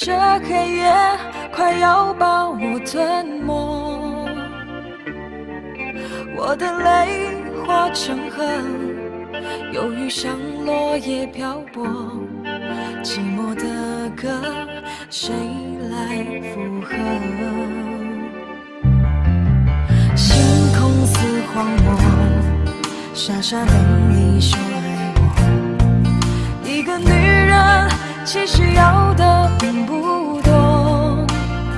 这黑夜快要把我吞没，我的泪化成河，忧郁像落叶漂泊，寂寞的歌谁来附和？星空似荒漠，傻傻等你说爱我。一个女人其实要的并不多，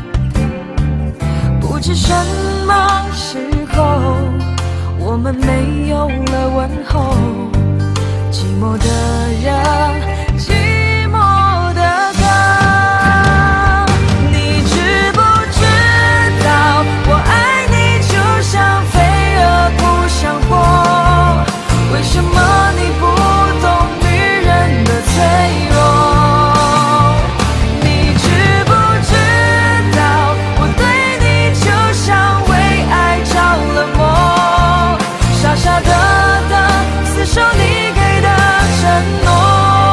不知什么时候我们没有了问候，寂寞的人，寂寞的歌。你知不知道我爱你就像飞蛾扑向火，为什么你不懂女人的脆弱？你知不知道我对你就像为爱着了魔，傻傻的等厮守你给的承诺。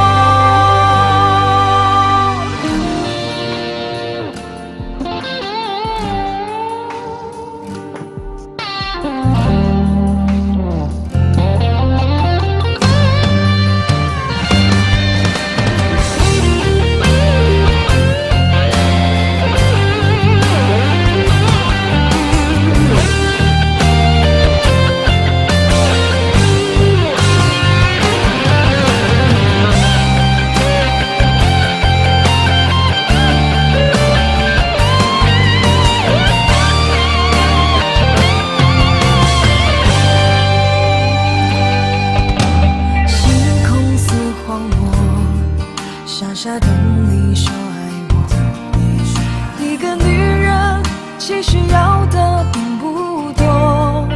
傻傻等你说爱我，一个女人其实要的并不多，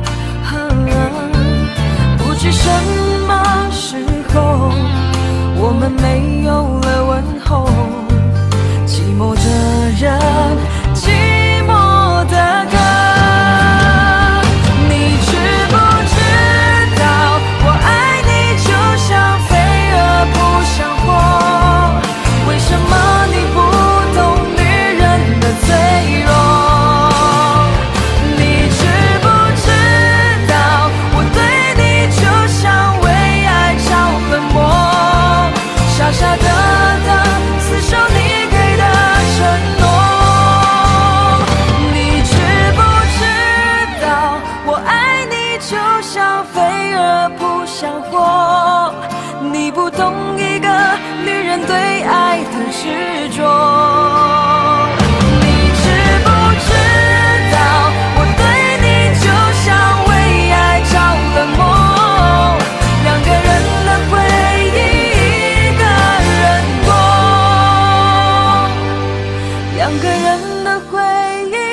不知什么时候我们没有了问候，寂寞的人，寂寞的歌。你知不知道我爱你就像飞蛾扑向火，为什么你不懂女人的脆弱？你知不知道我对你就像为爱着了魔，傻傻的等厮守你给的承诺。你知不知道我爱你就像飞蛾扑向火，你不懂一个女人对爱的执着。你知不知道我对你就像为爱着了魔，两个人的回忆一个人过，两个人的回忆